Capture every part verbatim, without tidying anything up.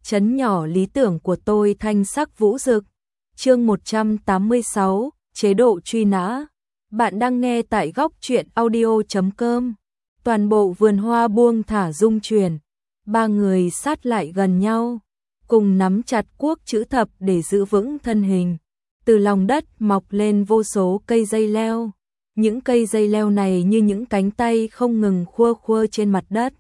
trấn nhỏ lý tưởng của tôi thanh sắc vũ rực. Chương một trăm tám mươi sáu, chế độ truy nã. Bạn đang nghe tại góc truyện audio chấm com. Toàn bộ vườn hoa buông thả rung chuyển, ba người sát lại gần nhau, cùng nắm chặt cuốc chữ thập để giữ vững thân hình. Từ lòng đất mọc lên vô số cây dây leo. Những cây dây leo này như những cánh tay không ngừng khua khua trên mặt đất.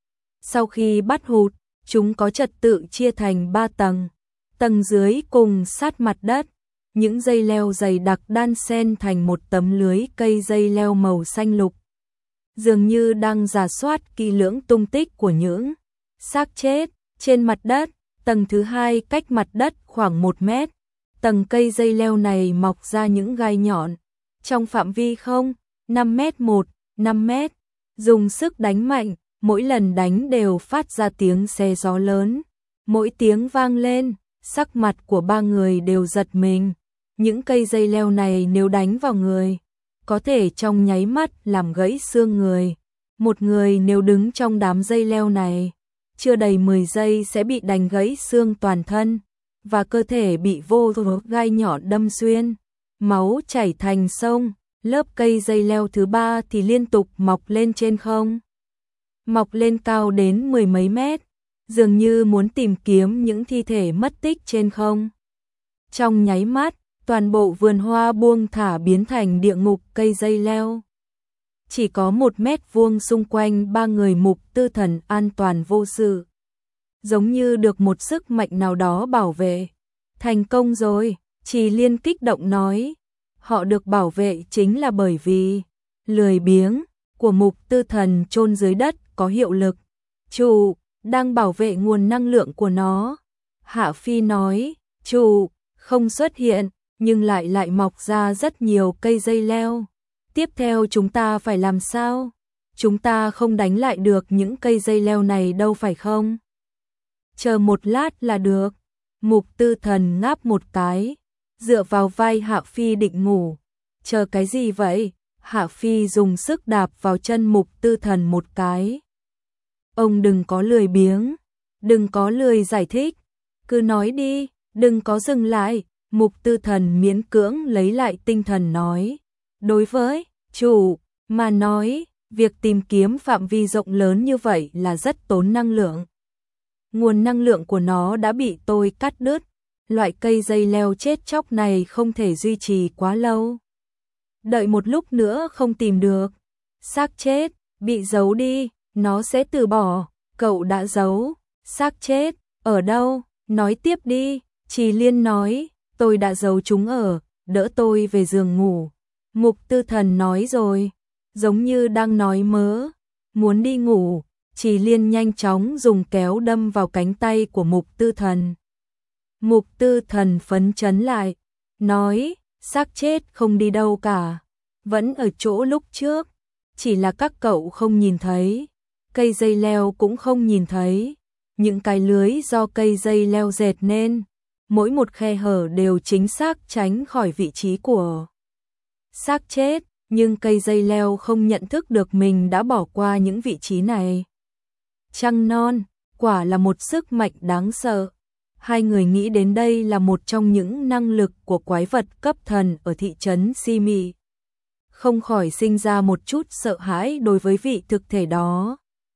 Sau khi bắt hụt, chúng có trật tự chia thành ba tầng. Tầng dưới cùng sát mặt đất, những dây leo dày đặc đan xen thành một tấm lưới cây dây leo màu xanh lục. Dường như đang rà soát kỹ lưỡng tung tích của những xác chết trên mặt đất. Tầng thứ hai cách mặt đất khoảng một mét. Tầng cây dây leo này mọc ra những gai nhọn. Trong phạm vi không, năm mét một, năm mét. Dùng sức đánh mạnh, mỗi lần đánh đều phát ra tiếng xé gió lớn. Mỗi tiếng vang lên, sắc mặt của ba người đều giật mình. Những cây dây leo này nếu đánh vào người, có thể trong nháy mắt làm gãy xương người. Một người nếu đứng trong đám dây leo này, chưa đầy mười giây sẽ bị đánh gãy xương toàn thân, và cơ thể bị vô số gai nhọn đâm xuyên, máu chảy thành sông. Lớp cây dây leo thứ ba thì liên tục mọc lên trên không. Mọc lên cao đến mười mấy mét, dường như muốn tìm kiếm những thi thể mất tích trên không. Trong nháy mắt, toàn bộ vườn hoa buông thả biến thành địa ngục cây dây leo. Chỉ có một mét vuông xung quanh ba người Mục Tư Thần an toàn vô sự. Giống như được một sức mạnh nào đó bảo vệ. Thành công rồi, Trì Liên kích động nói. Họ được bảo vệ chính là bởi vì lười biếng của Mục Tư Thần chôn dưới đất có hiệu lực. Chủ, đang bảo vệ nguồn năng lượng của nó. Hạ Phi nói, chủ, không xuất hiện, nhưng lại lại mọc ra rất nhiều cây dây leo. Tiếp theo chúng ta phải làm sao? Chúng ta không đánh lại được những cây dây leo này đâu phải không? Chờ một lát là được. Mục Tư Thần ngáp một cái, dựa vào vai Hạ Phi định ngủ. Chờ cái gì vậy? Hạ Phi dùng sức đạp vào chân Mục Tư Thần một cái. Ông đừng có lười biếng, đừng có lười giải thích, cứ nói đi, đừng có dừng lại. Mục Tư Thần miễn cưỡng lấy lại tinh thần nói. Đối với chủ mà nói, việc tìm kiếm phạm vi rộng lớn như vậy là rất tốn năng lượng. Nguồn năng lượng của nó đã bị tôi cắt đứt. Loại cây dây leo chết chóc này không thể duy trì quá lâu. Đợi một lúc nữa không tìm được xác chết, bị giấu đi, nó sẽ từ bỏ. Cậu đã giấu xác chết ở đâu? Nói tiếp đi. Trì Liên nói, tôi đã giấu chúng ở, đỡ tôi về giường ngủ. Mục Tư Thần nói rồi, giống như đang nói mớ. Muốn đi ngủ. Trì Liên nhanh chóng dùng kéo đâm vào cánh tay của Mục Tư Thần. Mục Tư Thần phấn chấn lại, nói, xác chết không đi đâu cả, vẫn ở chỗ lúc trước, chỉ là các cậu không nhìn thấy, cây dây leo cũng không nhìn thấy, những cái lưới do cây dây leo dệt nên, mỗi một khe hở đều chính xác tránh khỏi vị trí của xác chết, nhưng cây dây leo không nhận thức được mình đã bỏ qua những vị trí này. Trăng non, quả là một sức mạnh đáng sợ. Hai người nghĩ đến đây là một trong những năng lực của quái vật cấp thần ở thị trấn Si Mị. Không khỏi sinh ra một chút sợ hãi đối với vị thực thể đó.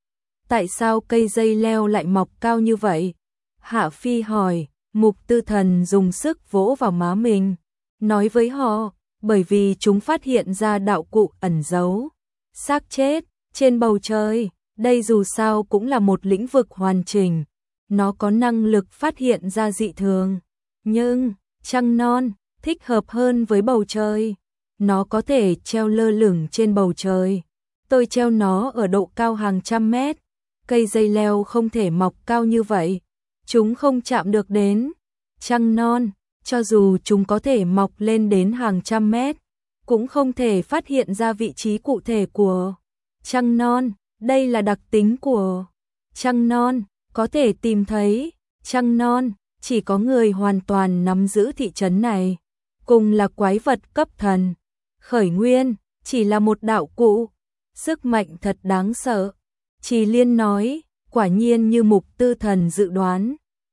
Tại sao cây dây leo lại mọc cao như vậy? Hạ Phi hỏi. Mục Tư Thần dùng sức vỗ vào má mình, nói với họ, bởi vì chúng phát hiện ra đạo cụ ẩn giấu xác chết trên bầu trời. Đây dù sao cũng là một lĩnh vực hoàn chỉnh. Nó có năng lực phát hiện ra dị thường. Nhưng, trăng non, thích hợp hơn với bầu trời. Nó có thể treo lơ lửng trên bầu trời. Tôi treo nó ở độ cao hàng trăm mét. Cây dây leo không thể mọc cao như vậy. Chúng không chạm được đến trăng non. Cho dù chúng có thể mọc lên đến hàng trăm mét, cũng không thể phát hiện ra vị trí cụ thể của trăng non. Đây là đặc tính của trăng non. Có thể tìm thấy trăng non, chỉ có người hoàn toàn nắm giữ thị trấn này, cùng là quái vật cấp thần. Khởi nguyên, chỉ là một đạo cụ, sức mạnh thật đáng sợ. Trì Liên nói, quả nhiên như Mục Tư Thần dự đoán,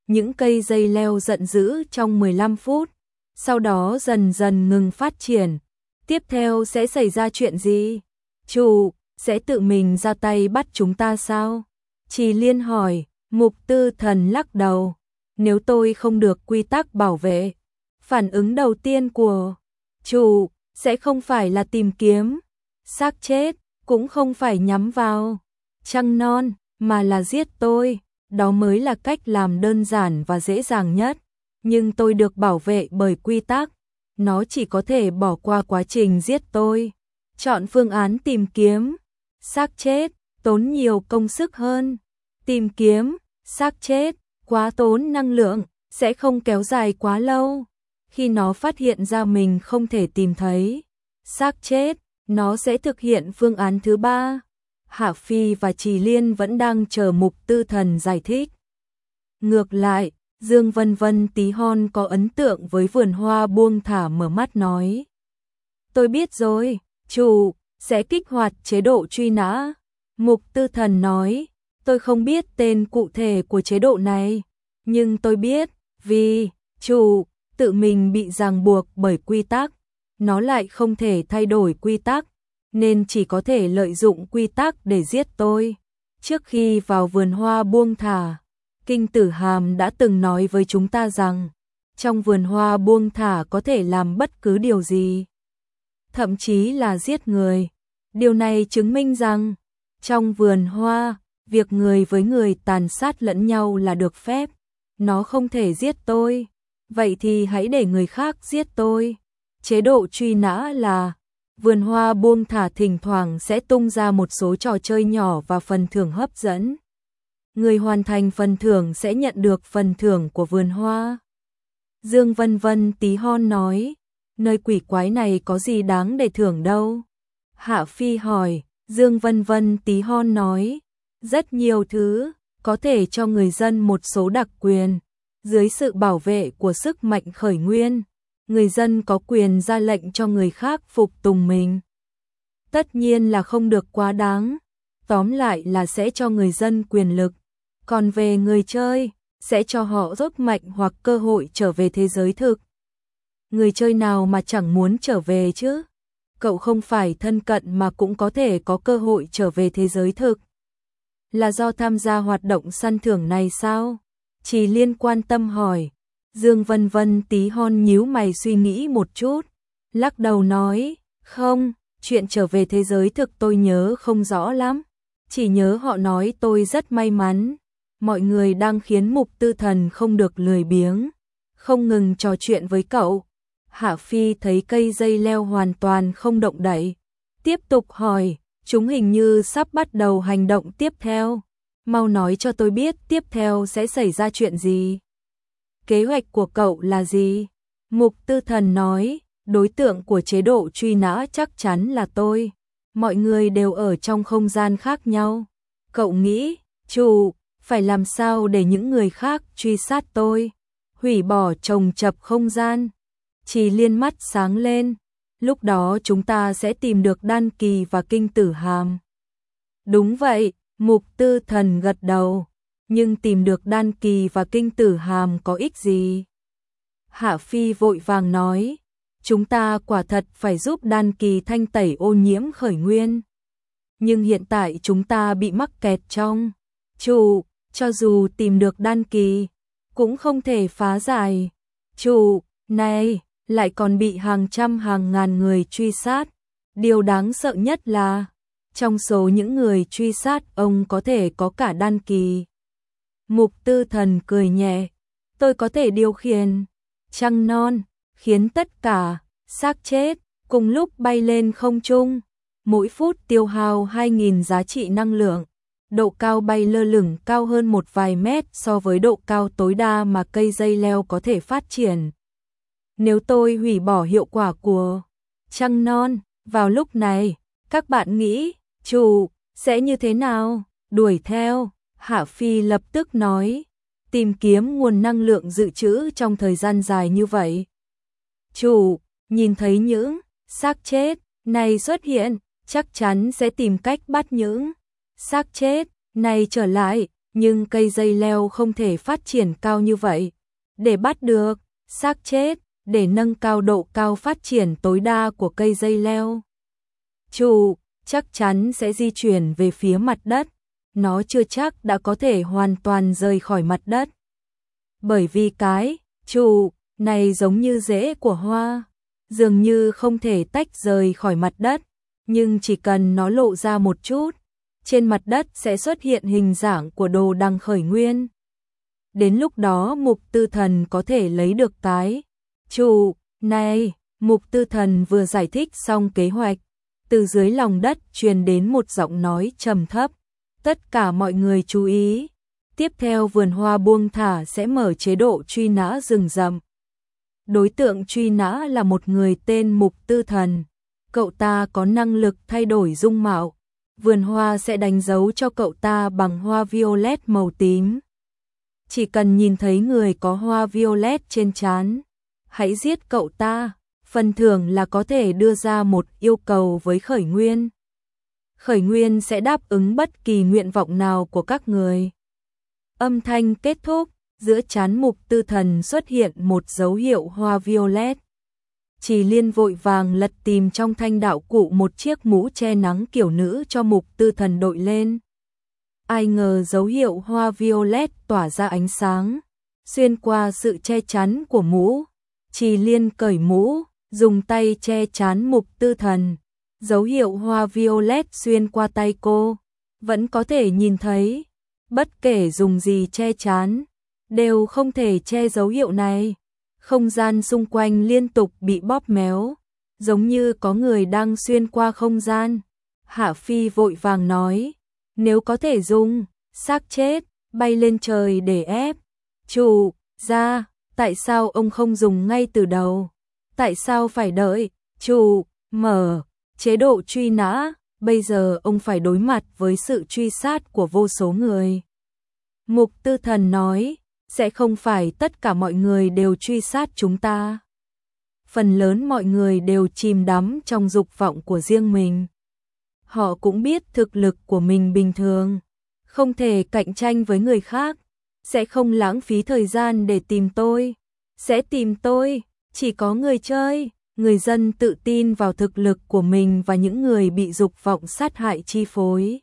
những cây dây leo giận dữ trong mười lăm phút, sau đó dần dần ngừng phát triển. Tiếp theo sẽ xảy ra chuyện gì? Chủ sẽ tự mình ra tay bắt chúng ta sao? Trì Liên hỏi. Mục Tư Thần lắc đầu. Nếu tôi không được quy tắc bảo vệ, phản ứng đầu tiên của chủ sẽ không phải là tìm kiếm xác chết, cũng không phải nhắm vào trăng non, mà là giết tôi. Đó mới là cách làm đơn giản và dễ dàng nhất. Nhưng tôi được bảo vệ bởi quy tắc, nó chỉ có thể bỏ qua quá trình giết tôi. Chọn phương án tìm kiếm xác chết tốn nhiều công sức hơn. Tìm kiếm xác chết quá tốn năng lượng, sẽ không kéo dài quá lâu. Khi nó phát hiện ra mình không thể tìm thấy xác chết, nó sẽ thực hiện phương án thứ ba. Hạ Phi và Trì Liên vẫn đang chờ Mục Tư Thần giải thích. Ngược lại, Dương Vân Vân tí hon có ấn tượng với vườn hoa buông thả mở mắt nói. Tôi biết rồi, chủ sẽ kích hoạt chế độ truy nã. Mục Tư Thần nói, tôi không biết tên cụ thể của chế độ này, nhưng tôi biết, vì chủ tự mình bị ràng buộc bởi quy tắc, nó lại không thể thay đổi quy tắc, nên chỉ có thể lợi dụng quy tắc để giết tôi. Trước khi vào vườn hoa buông thả, Kinh Tử Hàm đã từng nói với chúng ta rằng, trong vườn hoa buông thả có thể làm bất cứ điều gì, thậm chí là giết người. Điều này chứng minh rằng, trong vườn hoa, việc người với người tàn sát lẫn nhau là được phép. Nó không thể giết tôi, vậy thì hãy để người khác giết tôi. Chế độ truy nã là, vườn hoa buông thả thỉnh thoảng sẽ tung ra một số trò chơi nhỏ và phần thưởng hấp dẫn. Người hoàn thành phần thưởng sẽ nhận được phần thưởng của vườn hoa. Dương Vân Vân tí hon nói, nơi quỷ quái này có gì đáng để thưởng đâu? Hạ Phi hỏi. Dương Vân Vân tí hon nói, rất nhiều thứ, có thể cho người dân một số đặc quyền. Dưới sự bảo vệ của sức mạnh khởi nguyên, người dân có quyền ra lệnh cho người khác phục tùng mình. Tất nhiên là không được quá đáng, tóm lại là sẽ cho người dân quyền lực. Còn về người chơi, sẽ cho họ sức mạnh hoặc cơ hội trở về thế giới thực. Người chơi nào mà chẳng muốn trở về chứ? Cậu không phải thân cận mà cũng có thể có cơ hội trở về thế giới thực. Là do tham gia hoạt động săn thưởng này sao? Trì Liên quan tâm hỏi. Dương Vân Vân tí hon nhíu mày suy nghĩ một chút, lắc đầu nói, không, chuyện trở về thế giới thực tôi nhớ không rõ lắm. Chỉ nhớ họ nói tôi rất may mắn. Mọi người đang khiến Mục Tư Thần không được lười biếng, không ngừng trò chuyện với cậu. Hạ Phi thấy cây dây leo hoàn toàn không động đậy, tiếp tục hỏi, chúng hình như sắp bắt đầu hành động tiếp theo. Mau nói cho tôi biết tiếp theo sẽ xảy ra chuyện gì. Kế hoạch của cậu là gì? Mục Tư Thần nói, đối tượng của chế độ truy nã chắc chắn là tôi. Mọi người đều ở trong không gian khác nhau. Cậu nghĩ, chủ, phải làm sao để những người khác truy sát tôi? Hủy bỏ trồng chập không gian. Trì Liên mắt sáng lên, lúc đó chúng ta sẽ tìm được Đan Kỳ và Kinh Tử Hàm. Đúng vậy, Mục Tư Thần gật đầu, nhưng tìm được Đan Kỳ và Kinh Tử Hàm có ích gì? Hạ Phi vội vàng nói, chúng ta quả thật phải giúp Đan Kỳ thanh tẩy ô nhiễm khởi nguyên. Nhưng hiện tại chúng ta bị mắc kẹt trong chủ, cho dù tìm được Đan Kỳ, cũng không thể phá giải. Chủ, này, lại còn bị hàng trăm hàng ngàn người truy sát. Điều đáng sợ nhất là, trong số những người truy sát ông có thể có cả Đan Kỳ. Mục Tư Thần cười nhẹ, tôi có thể điều khiển trăng non, khiến tất cả xác chết cùng lúc bay lên không trung. Mỗi phút tiêu hao hai nghìn giá trị năng lượng. Độ cao bay lơ lửng cao hơn một vài mét so với độ cao tối đa mà cây dây leo có thể phát triển. Nếu tôi hủy bỏ hiệu quả của trăng non, vào lúc này, các bạn nghĩ, chủ, sẽ như thế nào? Đuổi theo, Hạ Phi lập tức nói, tìm kiếm nguồn năng lượng dự trữ trong thời gian dài như vậy. Chủ, nhìn thấy những xác chết này xuất hiện, chắc chắn sẽ tìm cách bắt những xác chết này trở lại. nhưng cây dây leo không thể phát triển cao như vậy. Để bắt được xác chết, để nâng cao độ cao phát triển tối đa của cây dây leo, trụ chắc chắn sẽ di chuyển về phía mặt đất. Nó chưa chắc đã có thể hoàn toàn rời khỏi mặt đất. Bởi vì cái trụ này giống như rễ của hoa, dường như không thể tách rời khỏi mặt đất, nhưng chỉ cần nó lộ ra một chút, trên mặt đất sẽ xuất hiện hình dạng của đồ đằng khởi nguyên. Đến lúc đó Mục Tư Thần có thể lấy được cái trụ này. Mục Tư Thần vừa giải thích xong kế hoạch, từ dưới lòng đất truyền đến một giọng nói trầm thấp. Tất cả mọi người chú ý, tiếp theo vườn hoa buông thả sẽ mở chế độ truy nã rừng rậm. Đối tượng truy nã là một người tên Mục Tư Thần. Cậu ta có năng lực thay đổi dung mạo. Vườn hoa sẽ đánh dấu cho cậu ta bằng hoa violet màu tím. Chỉ cần nhìn thấy người có hoa violet trên trán, hãy giết cậu ta. Phần thưởng là có thể đưa ra một yêu cầu với Khởi Nguyên. Khởi Nguyên sẽ đáp ứng bất kỳ nguyện vọng nào của các người. Âm thanh kết thúc, giữa trán Mục Tư Thần xuất hiện một dấu hiệu hoa violet. Chỉ Liên vội vàng lật tìm trong thanh đạo cụ một chiếc mũ che nắng kiểu nữ cho Mục Tư Thần đội lên. Ai ngờ dấu hiệu hoa violet tỏa ra ánh sáng, xuyên qua sự che chắn của mũ. Chỉ Liên cởi mũ, dùng tay che chắn Mục Tư Thần. Dấu hiệu hoa violet xuyên qua tay cô, vẫn có thể nhìn thấy. Bất kể dùng gì che chắn, đều không thể che dấu hiệu này. Không gian xung quanh liên tục bị bóp méo, giống như có người đang xuyên qua không gian. Hạ Phi vội vàng nói, nếu có thể dùng xác chết bay lên trời để ép trụ ra, tại sao ông không dùng ngay từ đầu? Tại sao phải đợi trụ mở chế độ truy nã? Bây giờ ông phải đối mặt với sự truy sát của vô số người. Mục Tư Thần nói, sẽ không phải tất cả mọi người đều truy sát chúng ta. Phần lớn mọi người đều chìm đắm trong dục vọng của riêng mình. Họ cũng biết thực lực của mình bình thường, không thể cạnh tranh với người khác, sẽ không lãng phí thời gian để tìm tôi. Sẽ tìm tôi, chỉ có người chơi, người dân tự tin vào thực lực của mình và những người bị dục vọng sát hại chi phối.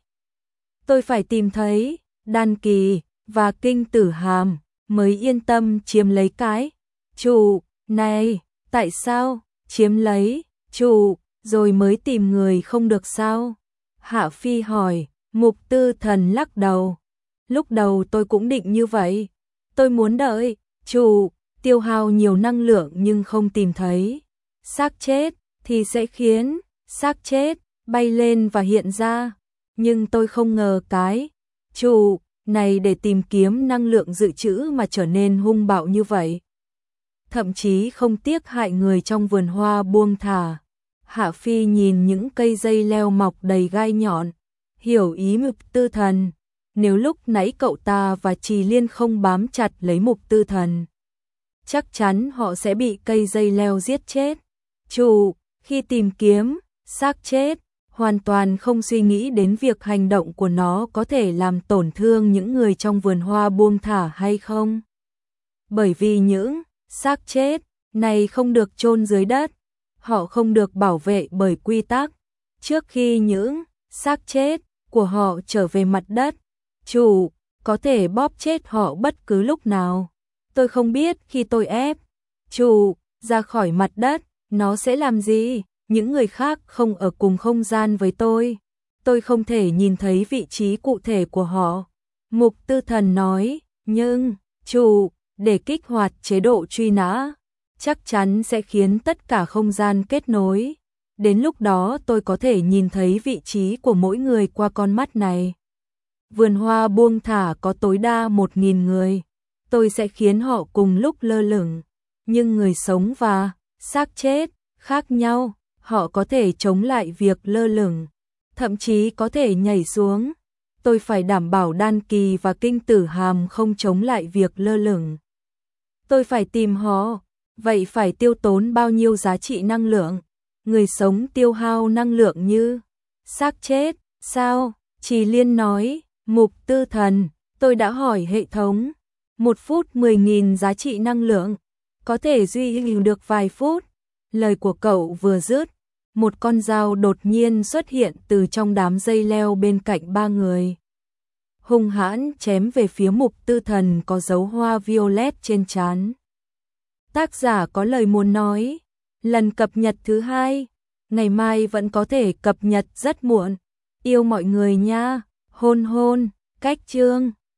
Tôi phải tìm thấy Đan Kỳ và Kinh Tử Hàm mới yên tâm chiếm lấy cái trụ này. Tại sao chiếm lấy trụ rồi mới tìm người không được sao? Hạ Phi hỏi. Mục Tư Thần lắc đầu. Lúc đầu tôi cũng định như vậy. Tôi muốn đợi trụ tiêu hao nhiều năng lượng nhưng không tìm thấy xác chết thì sẽ khiến xác chết bay lên và hiện ra. Nhưng tôi không ngờ cái trụ này để tìm kiếm năng lượng dự trữ mà trở nên hung bạo như vậy. Thậm chí không tiếc hại người trong vườn hoa buông thả. Hạ Phi nhìn những cây dây leo mọc đầy gai nhọn, hiểu ý Mục Tư Thần. Nếu lúc nãy cậu ta và Trì Liên không bám chặt lấy Mục Tư Thần, chắc chắn họ sẽ bị cây dây leo giết chết. Chủ, khi tìm kiếm xác chết, hoàn toàn không suy nghĩ đến việc hành động của nó có thể làm tổn thương những người trong vườn hoa buông thả hay không. Bởi vì những xác chết này không được chôn dưới đất, họ không được bảo vệ bởi quy tắc. Trước khi những xác chết của họ trở về mặt đất, chủ có thể bóp chết họ bất cứ lúc nào. Tôi không biết khi tôi ép chủ ra khỏi mặt đất, nó sẽ làm gì. Những người khác không ở cùng không gian với tôi, tôi không thể nhìn thấy vị trí cụ thể của họ. Mục Tư Thần nói, nhưng chủ để kích hoạt chế độ truy nã, chắc chắn sẽ khiến tất cả không gian kết nối. Đến lúc đó tôi có thể nhìn thấy vị trí của mỗi người qua con mắt này. Vườn hoa buông thả có tối đa một nghìn người. Tôi sẽ khiến họ cùng lúc lơ lửng. Nhưng người sống và xác chết khác nhau. Họ có thể chống lại việc lơ lửng, thậm chí có thể nhảy xuống. Tôi phải đảm bảo Đan Kỳ và Kinh Tử Hàm không chống lại việc lơ lửng. Tôi phải tìm họ, vậy phải tiêu tốn bao nhiêu giá trị năng lượng? Người sống tiêu hao năng lượng như xác chết, sao? Trì Liên nói, Mục Tư Thần, Tôi đã hỏi hệ thống, một phút mười nghìn giá trị năng lượng, có thể duy trì được vài phút. Lời của cậu vừa dứt, một con dao đột nhiên xuất hiện từ trong đám dây leo bên cạnh ba người. Hung hãn chém về phía Mục Tư Thần có dấu hoa violet trên trán. Tác giả có lời muốn nói, lần cập nhật thứ hai, ngày mai vẫn có thể cập nhật rất muộn. Yêu mọi người nha, hôn hôn, cách chương.